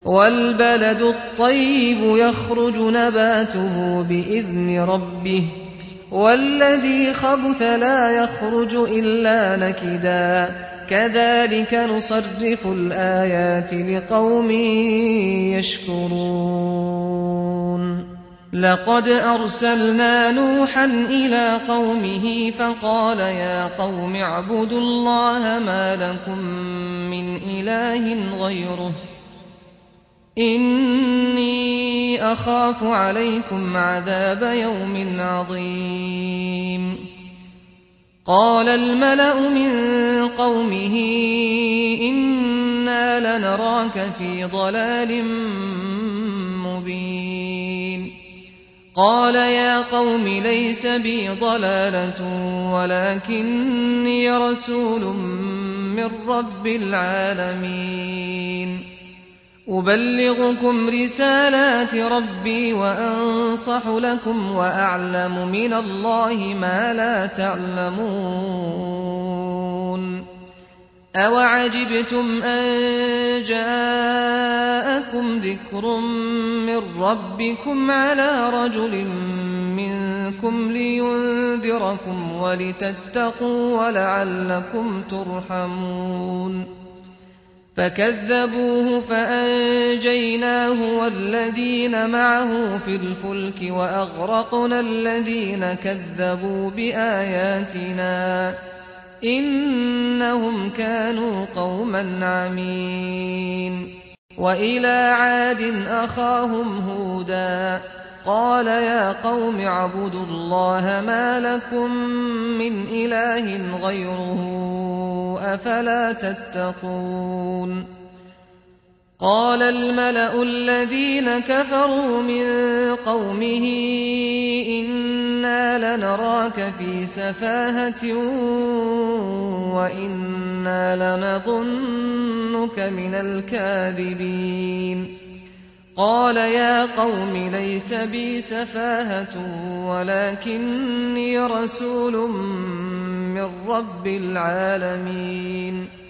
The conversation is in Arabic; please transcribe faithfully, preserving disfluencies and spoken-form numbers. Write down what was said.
والبلد الطيب يخرج نباته بإذن ربه والذي خبث لا يخرج إلا نكدا كذلك نصرف الآيات لقوم يشكرون لقد أرسلنا نوحا إلى قومه فقال يا قوم اعبدوا الله ما لكم من إله غيره إني أخاف عليكم عذاب يوم عظيم قال الملأ من قومه إنا لنراك في ضلال مبين قال يا قوم ليس بي ضلالة ولكني رسول من رب العالمين أبلغكم رسالات ربي وأنصح لكم وأعلم من الله ما لا تعلمون أوعجبتم أن جاءكم ذكر من ربكم على رجل منكم لينذركم ولتتقوا ولعلكم ترحمون فكذبوه فأنجيناه والذين معه في الفلك وأغرقنا الذين كذبوا بآياتنا إنهم كانوا قوما عمين وإلى عاد أخاهم هودا قال يا قوم اعبدوا الله ما لكم من إله غيره أفلا تتقون قال الملأ الذين كفروا من قومه إنا لنراك في سفاهة وإنا لنظنك من الكاذبين قال يا قوم ليس بي سفاهة ولكني رسول من رب العالمين